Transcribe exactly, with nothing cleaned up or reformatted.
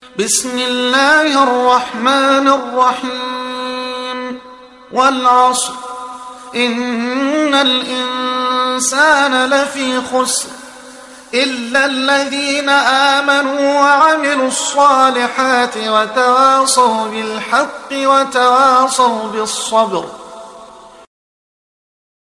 بسم الله الرحمن الرحيم والعصر إن الإنسان لفي خسر إلا الذين آمنوا وعملوا الصالحات وتواصوا بالحق وتواصوا بالصبر